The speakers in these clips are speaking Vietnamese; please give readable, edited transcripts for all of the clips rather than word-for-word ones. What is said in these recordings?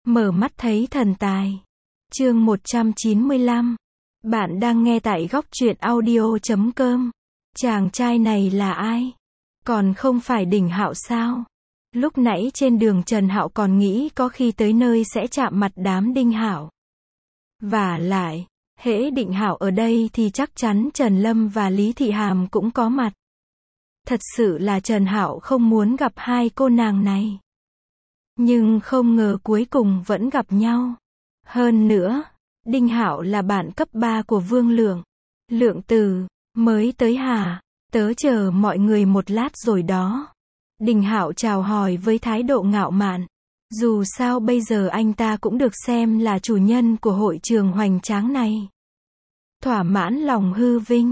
Mở mắt thấy thần tài. Chương 195. Bạn đang nghe tại góc truyện audio.com. Chàng trai này là ai? Còn không phải Đình Hạo sao? Lúc nãy trên đường Trần Hạo còn nghĩ có khi tới nơi sẽ chạm mặt đám Đinh Hạo. Vả lại, hễ Định Hạo ở đây thì chắc chắn Trần Lâm và Lý Thị Hàm cũng có mặt. Thật sự là Trần Hạo không muốn gặp hai cô nàng này. Nhưng không ngờ cuối cùng vẫn gặp nhau. Hơn nữa, Đinh Hạo là bạn cấp 3 của Vương Lượng. Lượng Từ, mới tới hả? Tớ chờ mọi người một lát rồi đó. Đinh Hạo chào hỏi với thái độ ngạo mạn. Dù sao bây giờ anh ta cũng được xem là chủ nhân của hội trường hoành tráng này. Thỏa mãn lòng hư vinh.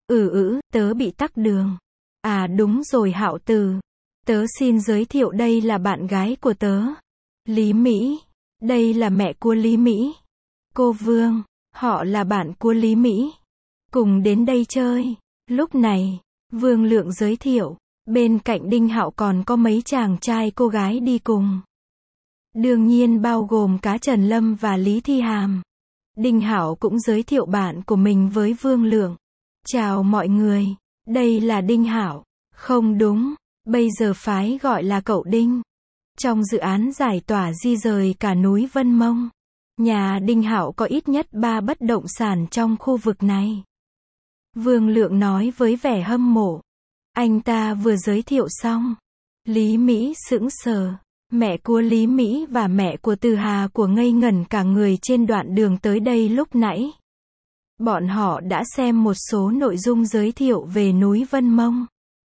Tớ bị tắc đường. À đúng rồi Hạo Từ. Tớ xin giới thiệu đây là bạn gái của tớ. Lý Mỹ. Đây là mẹ của Lý Mỹ. Cô Vương. Họ là bạn của Lý Mỹ. Cùng đến đây chơi. Lúc này, Vương Lượng giới thiệu. Bên cạnh Đinh Hạo còn có mấy chàng trai cô gái đi cùng. Đương nhiên bao gồm cả Trần Lâm và Lý Thi Hàm. Đinh Hạo cũng giới thiệu bạn của mình với Vương Lượng. Chào mọi người. Đây là Đinh Hạo. Không đúng. Bây giờ phái gọi là cậu Đinh. Trong dự án giải tỏa di rời cả núi Vân Mông, nhà Đinh Hạo có ít nhất 3 bất động sản trong khu vực này. Vương Lượng nói với vẻ hâm mộ. Anh ta vừa giới thiệu xong. Lý Mỹ sững sờ. Mẹ của Lý Mỹ và mẹ của Từ Hà của ngây ngẩn cả người trên đoạn đường tới đây lúc nãy. Bọn họ đã xem một số nội dung giới thiệu về núi Vân Mông.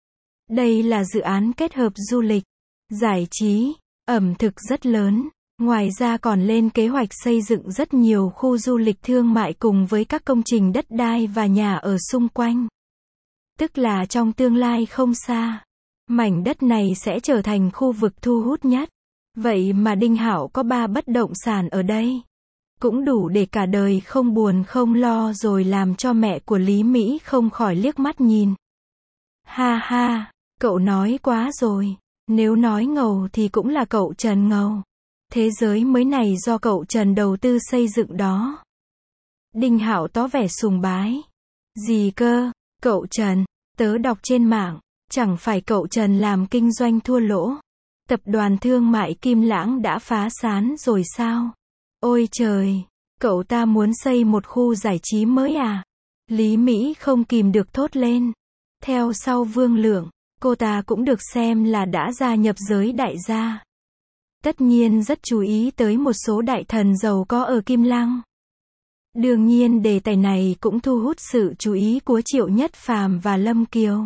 Đây là dự án kết hợp du lịch, giải trí, ẩm thực rất lớn. Ngoài ra còn lên kế hoạch xây dựng rất nhiều khu du lịch thương mại cùng với các công trình đất đai và nhà ở xung quanh. Tức là trong tương lai không xa, mảnh đất này sẽ trở thành khu vực thu hút nhất. Vậy mà Đinh Hạo có 3 bất động sản ở đây. Cũng đủ để cả đời không buồn không lo rồi làm cho mẹ của Lý Mỹ không khỏi liếc mắt nhìn. Ha ha, cậu nói quá rồi. Nếu nói ngầu thì cũng là cậu Trần ngầu. Thế giới mới này do cậu Trần đầu tư xây dựng đó. Đinh Hạo tỏ vẻ sùng bái. Gì cơ, cậu Trần, tớ đọc trên mạng, chẳng phải cậu Trần làm kinh doanh thua lỗ. Tập đoàn thương mại Kim Lãng đã phá sản rồi sao? Ôi trời, cậu ta muốn xây một khu giải trí mới à? Lý Mỹ không kìm được thốt lên. Theo sau Vương Lượng, cô ta cũng được xem là đã gia nhập giới đại gia. Tất nhiên rất chú ý tới một số đại thần giàu có ở Kim Lăng. Đương nhiên đề tài này cũng thu hút sự chú ý của Triệu Nhất Phàm và Lâm Kiều.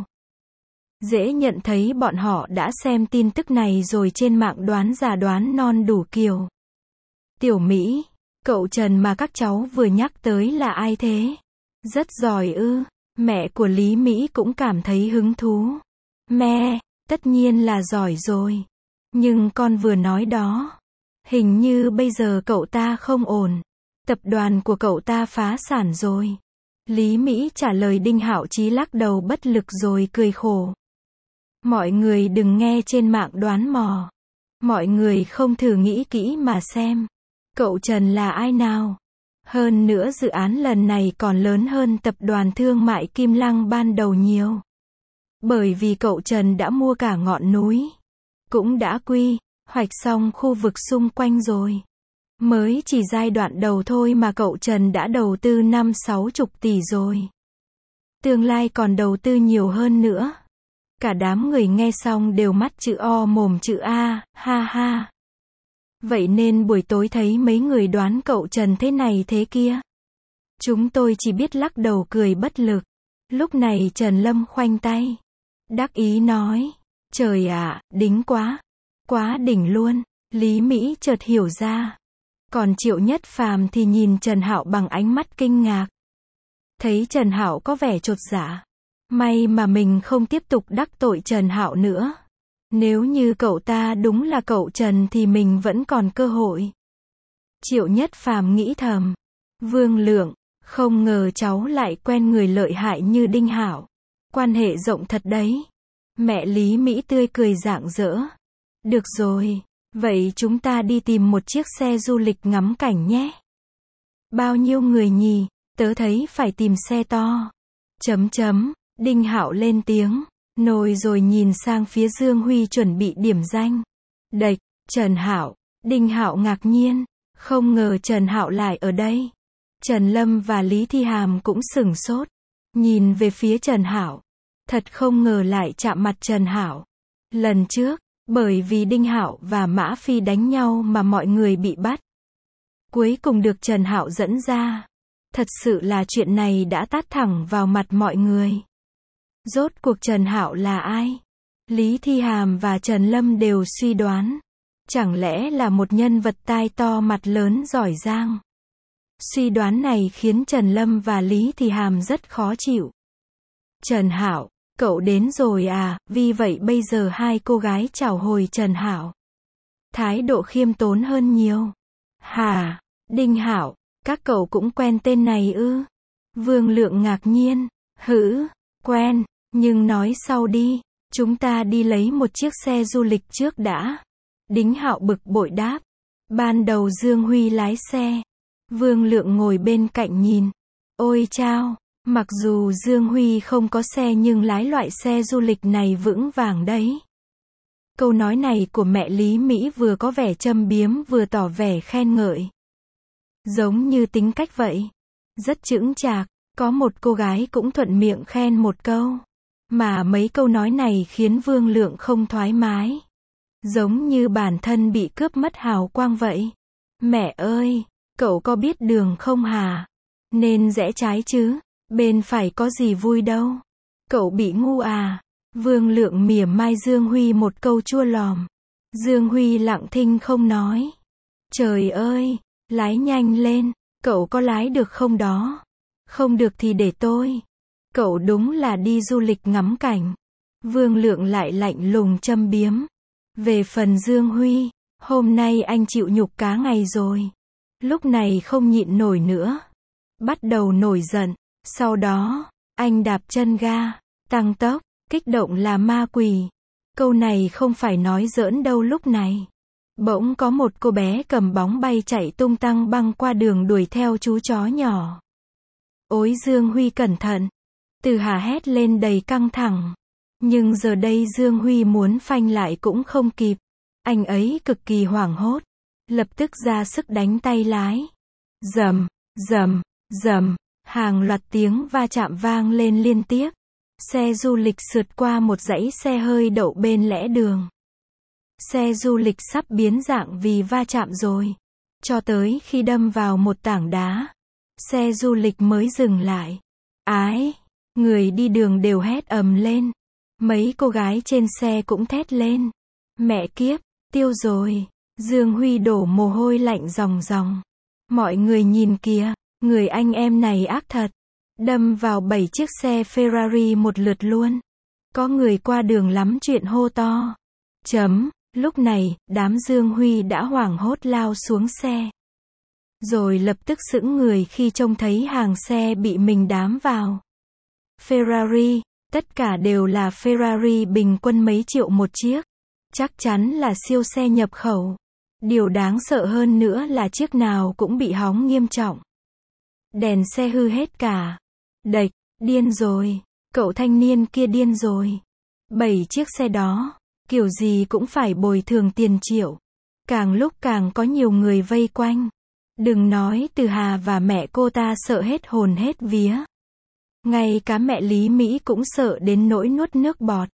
Dễ nhận thấy bọn họ đã xem tin tức này rồi trên mạng đoán già đoán non đủ kiểu. Tiểu Mỹ, cậu Trần mà các cháu vừa nhắc tới là ai thế? Rất giỏi ư? Mẹ của Lý Mỹ cũng cảm thấy hứng thú. Mẹ, tất nhiên là giỏi rồi. Nhưng con vừa nói đó. Hình như bây giờ cậu ta không ổn. Tập đoàn của cậu ta phá sản rồi. Lý Mỹ trả lời. Đinh Hạo Chí lắc đầu bất lực rồi cười khổ. Mọi người đừng nghe trên mạng đoán mò. Mọi người không thử nghĩ kỹ mà xem. Cậu Trần là ai nào? Hơn nữa dự án lần này còn lớn hơn tập đoàn thương mại Kim Lăng ban đầu nhiều. Bởi vì cậu Trần đã mua cả ngọn núi. Cũng đã quy hoạch xong khu vực xung quanh rồi. Mới chỉ giai đoạn đầu thôi mà cậu Trần đã đầu tư 50-60 tỷ rồi. Tương lai còn đầu tư nhiều hơn nữa. Cả đám người nghe xong đều mắt chữ O mồm chữ A, ha ha. Vậy nên buổi tối thấy mấy người đoán cậu Trần thế này thế kia. Chúng tôi chỉ biết lắc đầu cười bất lực. Lúc này Trần Lâm khoanh tay. Đắc ý nói. Trời ạ, đỉnh quá. Quá đỉnh luôn. Lý Mỹ chợt hiểu ra. Còn Triệu Nhất Phàm thì nhìn Trần Hạo bằng ánh mắt kinh ngạc. Thấy Trần Hạo có vẻ chột dạ. May mà mình không tiếp tục đắc tội Trần Hạo nữa. Nếu như cậu ta đúng là cậu Trần thì mình vẫn còn cơ hội. Triệu Nhất Phàm nghĩ thầm. Vương Lượng, không ngờ cháu lại quen người lợi hại như Đinh Hạo. Quan hệ rộng thật đấy. Mẹ Lý Mỹ tươi cười rạng rỡ. Được rồi, Vậy chúng ta đi tìm một chiếc xe du lịch ngắm cảnh nhé. Bao nhiêu người nhỉ, tớ thấy phải tìm xe to. Đinh Hạo lên tiếng, nồi rồi nhìn sang phía Dương Huy chuẩn bị điểm danh. Đệch, Trần Hạo. Đinh Hạo ngạc nhiên, không ngờ Trần Hạo lại ở đây. Trần Lâm và Lý Thi Hàm cũng sửng sốt, nhìn về phía Trần Hạo. Thật không ngờ lại chạm mặt Trần Hạo. Lần trước, bởi vì Đinh Hạo và Mã Phi đánh nhau mà mọi người bị bắt. Cuối cùng được Trần Hạo dẫn ra. Thật sự là chuyện này đã tát thẳng vào mặt mọi người. Rốt cuộc Trần Hạo là ai? Lý Thi Hàm và Trần Lâm đều suy đoán. Chẳng lẽ là một nhân vật tai to mặt lớn giỏi giang? Suy đoán này khiến Trần Lâm và Lý Thi Hàm rất khó chịu. Trần Hạo, cậu đến rồi à? Vì vậy bây giờ hai cô gái chào hồi Trần Hạo. Thái độ khiêm tốn hơn nhiều. Hả? Đinh Hạo, các cậu cũng quen tên này ư? Vương Lượng ngạc nhiên. Hử, quen, nhưng nói sau đi. Chúng ta đi lấy một chiếc xe du lịch trước đã. Đinh Hạo bực bội đáp. Ban đầu Dương Huy lái xe. Vương Lượng ngồi bên cạnh nhìn. Ôi chao, mặc dù Dương Huy không có xe nhưng lái loại xe du lịch này vững vàng đấy. Câu nói này của mẹ Lý Mỹ vừa có vẻ châm biếm vừa tỏ vẻ khen ngợi. Giống như tính cách vậy. Rất chững chạc, có một cô gái cũng thuận miệng khen một câu. Mà mấy câu nói này khiến Vương Lượng không thoải mái. Giống như bản thân bị cướp mất hào quang vậy. Mẹ ơi, cậu có biết đường không hả? Nên rẽ trái chứ, bên phải có gì vui đâu. Cậu bị ngu à? Vương Lượng mỉa mai Dương Huy một câu chua lòm. Dương Huy lặng thinh không nói. Trời ơi, lái nhanh lên, cậu có lái được không đó? Không được thì để tôi. Cậu đúng là đi du lịch ngắm cảnh. Vương Lượng lại lạnh lùng châm biếm. Về phần Dương Huy, hôm nay anh chịu nhục cả ngày rồi. Lúc này không nhịn nổi nữa. Bắt đầu nổi giận. Sau đó, anh đạp chân ga, tăng tốc, kích động là ma quỷ. Câu này không phải nói giỡn đâu lúc này. Bỗng có một cô bé cầm bóng bay chạy tung tăng băng qua đường đuổi theo chú chó nhỏ. Ôi Dương Huy cẩn thận. Từ Hà hét lên đầy căng thẳng. Nhưng giờ đây Dương Huy muốn phanh lại cũng không kịp. Anh ấy cực kỳ hoảng hốt. Lập tức ra sức đánh tay lái. Rầm, rầm, rầm, hàng loạt tiếng va chạm vang lên liên tiếp. Xe du lịch sượt qua một dãy xe hơi đậu bên lẽ đường. Xe du lịch sắp biến dạng vì va chạm rồi. Cho tới khi đâm vào một tảng đá. Xe du lịch mới dừng lại. Ái! Người đi đường đều hét ầm lên. Mấy cô gái trên xe cũng thét lên. Mẹ kiếp, tiêu rồi. Dương Huy đổ mồ hôi lạnh ròng ròng. Mọi người nhìn kìa, người anh em này ác thật. Đâm vào 7 chiếc xe Ferrari một lượt luôn. Có người qua đường lắm chuyện hô to. Lúc này, đám Dương Huy đã hoảng hốt lao xuống xe. Rồi lập tức sững người khi trông thấy hàng xe bị mình đám vào. Ferrari, tất cả đều là Ferrari bình quân mấy triệu một chiếc. Chắc chắn là siêu xe nhập khẩu. Điều đáng sợ hơn nữa là chiếc nào cũng bị hỏng nghiêm trọng. Đèn xe hư hết cả. Đệch, điên rồi. Cậu thanh niên kia điên rồi. 7 chiếc xe đó, kiểu gì cũng phải bồi thường tiền triệu. Càng lúc càng có nhiều người vây quanh. Đừng nói Từ Hà và mẹ cô ta sợ hết hồn hết vía. Ngay cả mẹ Lý Mỹ cũng sợ đến nỗi nuốt nước bọt.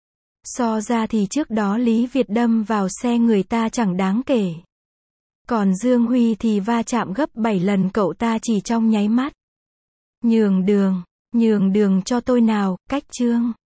So ra thì trước đó Lý Việt đâm vào xe người ta chẳng đáng kể. Còn Dương Huy thì va chạm gấp 7 lần cậu ta chỉ trong nháy mắt. Nhường đường cho tôi nào, cách chương.